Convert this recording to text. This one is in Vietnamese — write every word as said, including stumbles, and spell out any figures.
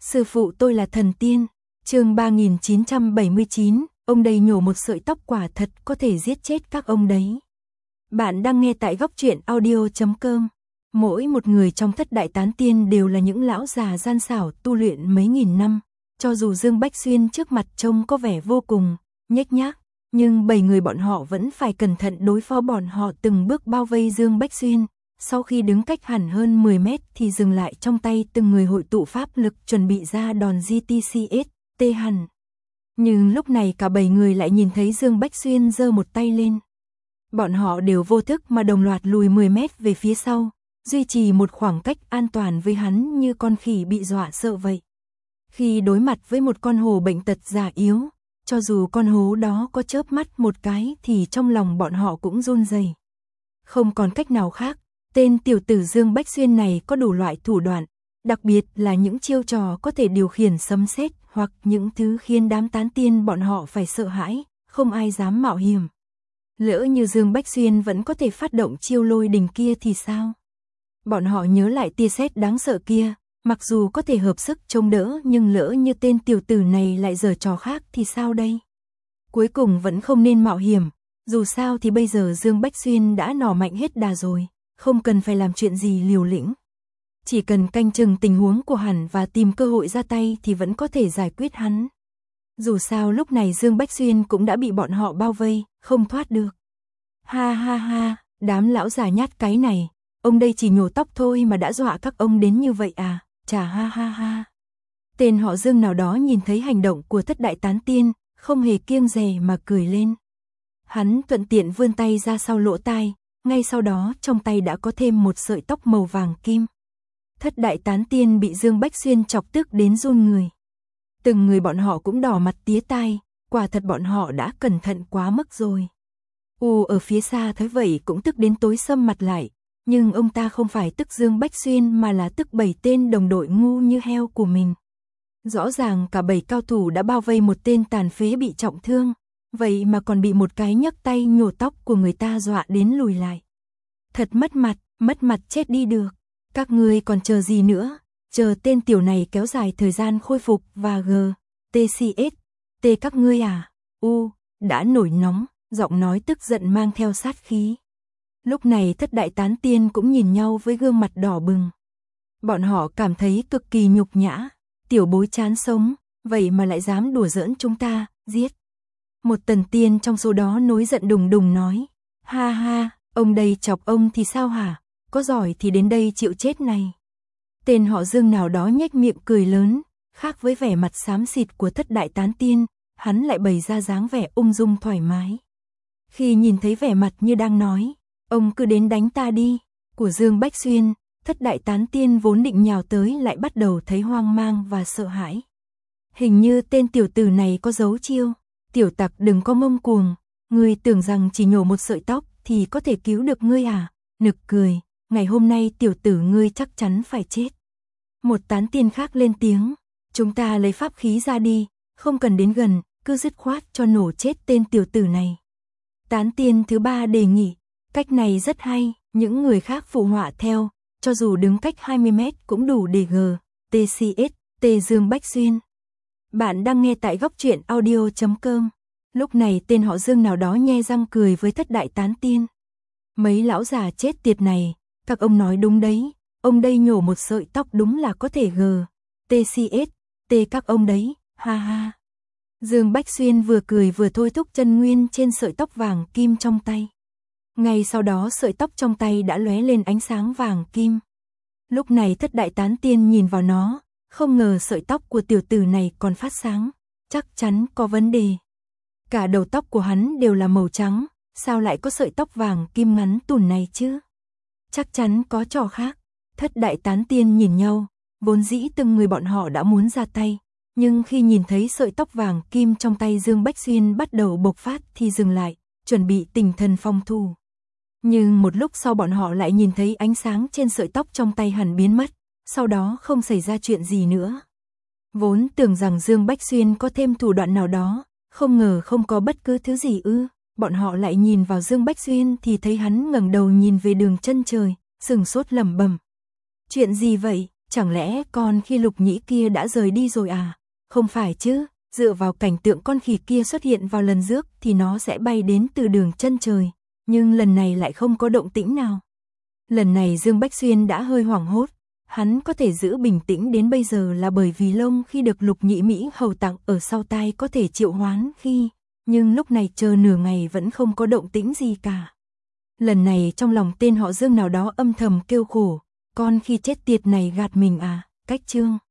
Sư phụ tôi là thần tiên. Chương ba nghìn chín trăm bảy mươi chín, ông đây nhổ một sợi tóc quả thật có thể giết chết các ông đấy. Bạn đang nghe tại góc truyện audio chấm com. Mỗi một người trong thất đại tán tiên đều là những lão già gian xảo tu luyện mấy nghìn năm. Cho dù Dương Bách Xuyên trước mặt trông có vẻ vô cùng nhếch nhác, nhưng bảy người bọn họ vẫn phải cẩn thận đối phó. Bọn họ từng bước bao vây Dương Bách Xuyên. Sau khi đứng cách hẳn hơn mười mét thì dừng lại, trong tay từng người hội tụ pháp lực chuẩn bị ra đòn giê tê xê ét tê hẳn. Nhưng lúc này cả bảy người lại nhìn thấy Dương Bách Xuyên giơ một tay lên. Bọn họ đều vô thức mà đồng loạt lùi mười mét về phía sau, duy trì một khoảng cách an toàn với hắn như con khỉ bị dọa sợ vậy. Khi đối mặt với một con hổ bệnh tật già yếu, cho dù con hổ đó có chớp mắt một cái thì trong lòng bọn họ cũng run rẩy. Không còn cách nào khác, tên tiểu tử Dương Bách Xuyên này có đủ loại thủ đoạn, đặc biệt là những chiêu trò có thể điều khiển sấm sét hoặc những thứ khiến đám tán tiên bọn họ phải sợ hãi, không ai dám mạo hiểm. Lỡ như Dương Bách Xuyên vẫn có thể phát động chiêu lôi đình kia thì sao? Bọn họ nhớ lại tia sét đáng sợ kia, mặc dù có thể hợp sức chống đỡ nhưng lỡ như tên tiểu tử này lại giở trò khác thì sao đây? Cuối cùng vẫn không nên mạo hiểm, dù sao thì bây giờ Dương Bách Xuyên đã nỏ mạnh hết đà rồi, không cần phải làm chuyện gì liều lĩnh. Chỉ cần canh chừng tình huống của hắn và tìm cơ hội ra tay thì vẫn có thể giải quyết hắn. Dù sao lúc này Dương Bách Xuyên cũng đã bị bọn họ bao vây, không thoát được. Ha ha ha, đám lão già nhát cái này, ông đây chỉ nhổ tóc thôi mà đã dọa các ông đến như vậy à, chà ha ha ha. Tên họ Dương nào đó nhìn thấy hành động của thất đại tán tiên, không hề kiêng dè mà cười lên. Hắn thuận tiện vươn tay ra sau lỗ tai, ngay sau đó trong tay đã có thêm một sợi tóc màu vàng kim. Thất đại tán tiên bị Dương Bách Xuyên chọc tức đến run người. Từng người bọn họ cũng đỏ mặt tía tai, quả thật bọn họ đã cẩn thận quá mức rồi. U ở phía xa thấy vậy cũng tức đến tối sầm mặt lại, nhưng ông ta không phải tức Dương Bách Xuyên mà là tức bảy tên đồng đội ngu như heo của mình. Rõ ràng cả bảy cao thủ đã bao vây một tên tàn phế bị trọng thương, vậy mà còn bị một cái nhấc tay nhổ tóc của người ta dọa đến lùi lại. Thật mất mặt, mất mặt chết đi được. Các ngươi còn chờ gì nữa? Chờ tên tiểu này kéo dài thời gian khôi phục và G T C S T các ngươi à? U đã nổi nóng, giọng nói tức giận mang theo sát khí. Lúc này thất đại tán tiên cũng nhìn nhau với gương mặt đỏ bừng. Bọn họ cảm thấy cực kỳ nhục nhã, tiểu bối chán sống, vậy mà lại dám đùa giỡn chúng ta, giết. Một tần tiên trong số đó nổi giận đùng đùng nói, ha ha, ông đây chọc ông thì sao hả, có giỏi thì đến đây chịu chết này. Tên họ Dương nào đó nhếch miệng cười lớn, khác với vẻ mặt xám xịt của thất đại tán tiên, hắn lại bày ra dáng vẻ ung dung thoải mái. Khi nhìn thấy vẻ mặt như đang nói, ông cứ đến đánh ta đi, của Dương Bách Xuyên, thất đại tán tiên vốn định nhào tới lại bắt đầu thấy hoang mang và sợ hãi. Hình như tên tiểu tử này có giấu chiêu. Tiểu tặc đừng có ngông cuồng, ngươi tưởng rằng chỉ nhổ một sợi tóc thì có thể cứu được ngươi à? Nực cười, ngày hôm nay tiểu tử ngươi chắc chắn phải chết. Một tán tiên khác lên tiếng, chúng ta lấy pháp khí ra đi, không cần đến gần, cứ dứt khoát cho nổ chết tên tiểu tử này. Tán tiên thứ ba đề nghị, cách này rất hay, những người khác phụ họa theo, cho dù đứng cách hai mươi mét cũng đủ để G T C S T Dương Bách Xuyên. Bạn đang nghe tại góc truyện audio chấm com. Lúc này tên họ Dương nào đó nhe răng cười với thất đại tán tiên. Mấy lão già chết tiệt này, các ông nói đúng đấy, ông đây nhổ một sợi tóc đúng là có thể G T C S T các ông đấy, ha ha. Dương Bách Xuyên vừa cười vừa thôi thúc chân nguyên trên sợi tóc vàng kim trong tay. Ngay sau đó sợi tóc trong tay đã lóe lên ánh sáng vàng kim. Lúc này thất đại tán tiên nhìn vào nó, không ngờ sợi tóc của tiểu tử này còn phát sáng, chắc chắn có vấn đề. Cả đầu tóc của hắn đều là màu trắng, sao lại có sợi tóc vàng kim ngắn tủn này chứ? Chắc chắn có trò khác. Thất đại tán tiên nhìn nhau, vốn dĩ từng người bọn họ đã muốn ra tay, nhưng khi nhìn thấy sợi tóc vàng kim trong tay Dương Bách Xuyên bắt đầu bộc phát thì dừng lại, chuẩn bị tinh thần phòng thủ. Nhưng một lúc sau bọn họ lại nhìn thấy ánh sáng trên sợi tóc trong tay hắn biến mất. Sau đó không xảy ra chuyện gì nữa. Vốn tưởng rằng Dương Bách Xuyên có thêm thủ đoạn nào đó, không ngờ không có bất cứ thứ gì ư. Bọn họ lại nhìn vào Dương Bách Xuyên thì thấy hắn ngẩng đầu nhìn về đường chân trời, sừng sốt lẩm bẩm. Chuyện gì vậy? Chẳng lẽ con khi Lục Nhĩ kia đã rời đi rồi à? Không phải chứ, dựa vào cảnh tượng con khỉ kia xuất hiện vào lần trước thì nó sẽ bay đến từ đường chân trời, nhưng lần này lại không có động tĩnh nào. Lần này Dương Bách Xuyên đã hơi hoảng hốt, hắn có thể giữ bình tĩnh đến bây giờ là bởi vì lông khi được Lục Nhĩ Mỹ hầu tặng ở sau tai có thể triệu hoán khi, nhưng lúc này chờ nửa ngày vẫn không có động tĩnh gì cả. Lần này trong lòng tên họ Dương nào đó âm thầm kêu khổ, con khi chết tiệt này gạt mình à, cách chương.